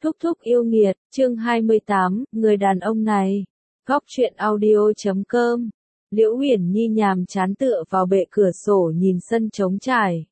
Thúc thúc yêu nghiệt, chương 28, người đàn ông này. Góc truyện audio.com. Liễu Uyển Nhi nhàm chán tựa vào bệ cửa sổ nhìn sân trống trải.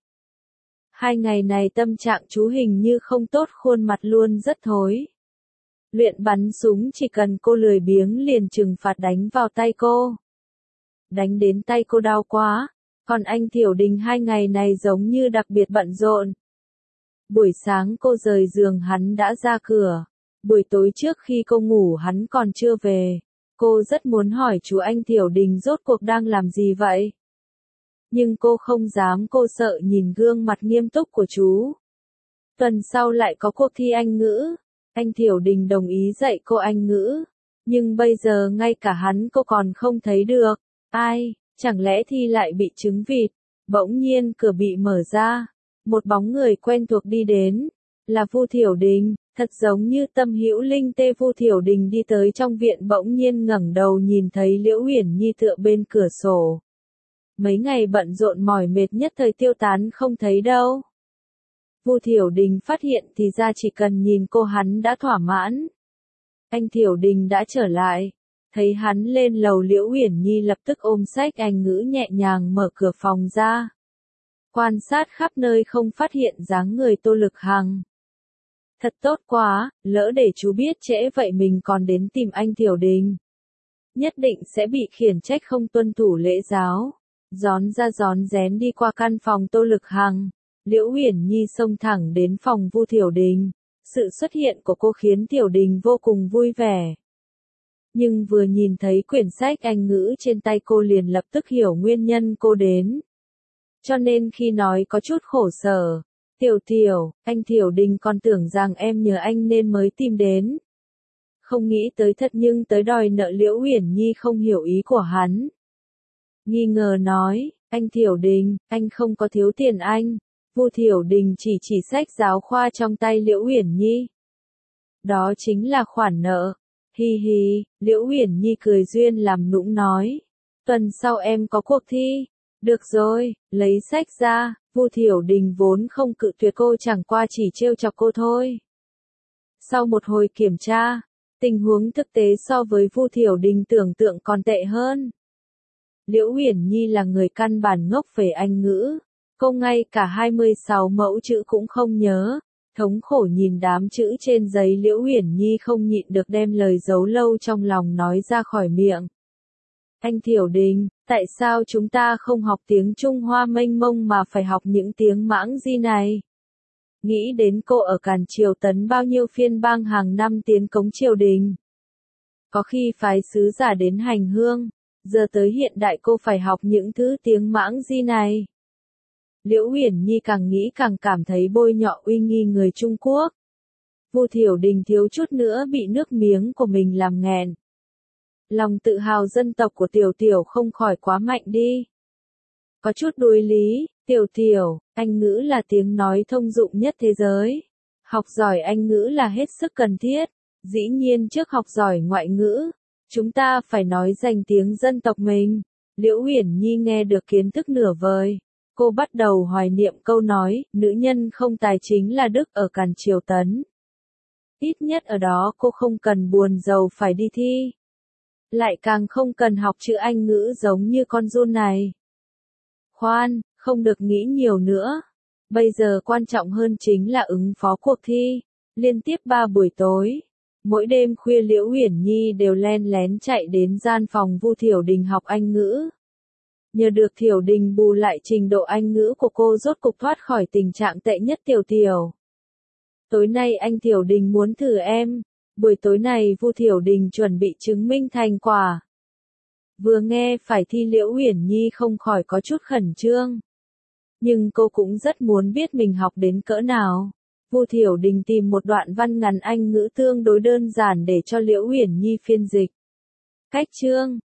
2 ngày này tâm trạng chú hình như không tốt, khuôn mặt luôn rất thối. Luyện bắn súng chỉ cần cô lười biếng liền trừng phạt đánh vào tay cô. Đánh đến tay cô đau quá, còn anh Thiểu Đình 2 ngày này giống như đặc biệt bận rộn. Buổi sáng cô rời giường hắn đã ra cửa. Buổi tối trước khi cô ngủ hắn còn chưa về. Cô rất muốn hỏi chú anh Thiểu Đình rốt cuộc đang làm gì vậy? Nhưng cô không dám, cô sợ nhìn gương mặt nghiêm túc của chú. Tuần sau lại có cuộc thi Anh ngữ. Anh Thiểu Đình đồng ý dạy cô Anh ngữ. Nhưng bây giờ ngay cả hắn cô còn không thấy được. Ai, chẳng lẽ thi lại bị trứng vịt? Bỗng nhiên cửa bị mở ra. Một bóng người quen thuộc đi đến, là Vu Thiểu Đình, thật giống như Tâm Hữu Linh Tê. Vu Thiểu Đình đi tới trong viện bỗng nhiên ngẩng đầu nhìn thấy Liễu Uyển Nhi tựa bên cửa sổ. Mấy ngày bận rộn mỏi mệt nhất thời tiêu tán không thấy đâu. Vu Thiểu Đình phát hiện thì ra chỉ cần nhìn cô hắn đã thỏa mãn. Anh Thiểu Đình đã trở lại, thấy hắn lên lầu Liễu Uyển Nhi lập tức ôm sách Anh ngữ nhẹ nhàng mở cửa phòng ra. Quan sát khắp nơi không phát hiện dáng người Tô Lực Hằng. Thật tốt quá, lỡ để chú biết trễ vậy mình còn đến tìm anh Thiểu Đình. Nhất định sẽ bị khiển trách không tuân thủ lễ giáo. Rón ra rón rén đi qua căn phòng Tô Lực Hằng. Liễu Uyển Nhi xông thẳng đến phòng Vu Thiểu Đình. Sự xuất hiện của cô khiến Thiểu Đình vô cùng vui vẻ. Nhưng vừa nhìn thấy quyển sách Anh ngữ trên tay cô liền lập tức hiểu nguyên nhân cô đến. Cho nên khi nói có chút khổ sở, Tiểu, anh Thiểu Đình còn tưởng rằng em nhờ anh nên mới tìm đến. Không nghĩ tới thật nhưng tới đòi nợ. Liễu Uyển Nhi không hiểu ý của hắn. Nghi ngờ nói, anh Thiểu Đình, anh không có thiếu tiền anh. Vu Thiểu Đình chỉ sách giáo khoa trong tay Liễu Uyển Nhi. Đó chính là khoản nợ. Hi hi, Liễu Uyển Nhi cười duyên làm nũng nói. Tuần sau em có cuộc thi. Được rồi, lấy sách ra. Vu Thiểu Đình vốn không cự tuyệt cô, chẳng qua chỉ trêu chọc cô thôi. Sau một hồi kiểm tra, tình huống thực tế so với Vu Thiểu Đình tưởng tượng còn tệ hơn. Liễu Uyển Nhi là người căn bản ngốc về Anh ngữ. Cô ngay cả 26 mẫu chữ cũng không nhớ. Thống khổ nhìn đám chữ trên giấy, Liễu Uyển Nhi không nhịn được đem lời giấu lâu trong lòng nói ra khỏi miệng. Anh Thiểu Đình, tại sao chúng ta không học tiếng Trung Hoa mênh mông mà phải học những tiếng mãng di này? Nghĩ đến cô ở Càn Triều Tấn bao nhiêu phiên bang hàng năm tiến cống triều đình. Có khi phái sứ giả đến hành hương, giờ tới hiện đại cô phải học những thứ tiếng mãng di này. Liễu Uyển Nhi càng nghĩ càng cảm thấy bôi nhọ uy nghi người Trung Quốc. Vu Thiểu Đình thiếu chút nữa bị nước miếng của mình làm nghẹn. Lòng tự hào dân tộc của Tiểu không khỏi quá mạnh đi. Có chút đối lý, Tiểu, Anh ngữ là tiếng nói thông dụng nhất thế giới. Học giỏi Anh ngữ là hết sức cần thiết. Dĩ nhiên trước học giỏi ngoại ngữ, chúng ta phải nói danh tiếng dân tộc mình. Liễu Uyển Nhi nghe được kiến thức nửa vời. Cô bắt đầu hoài niệm câu nói, nữ nhân không tài chính là đức ở Càn Triều Tấn. Ít nhất ở đó cô không cần buồn giàu phải đi thi. Lại càng không cần học chữ Anh ngữ giống như con giun này. Khoan, không được nghĩ nhiều nữa. Bây giờ quan trọng hơn chính là ứng phó cuộc thi. Liên tiếp 3 buổi tối. Mỗi đêm khuya Liễu Uyển Nhi đều len lén chạy đến gian phòng Vu Thiểu Đình học Anh ngữ. Nhờ được Thiểu Đình bù lại trình độ Anh ngữ của cô, rốt cục thoát khỏi tình trạng tệ nhất. Tiểu. Tối nay anh Thiểu Đình muốn thử em. Buổi tối này Vu Thiểu Đình chuẩn bị chứng minh thành quả. Vừa nghe phải thi Liễu Uyển Nhi không khỏi có chút khẩn trương. Nhưng cô cũng rất muốn biết mình học đến cỡ nào. Vu Thiểu Đình tìm một đoạn văn ngắn Anh ngữ tương đối đơn giản để cho Liễu Uyển Nhi phiên dịch. Cách chương,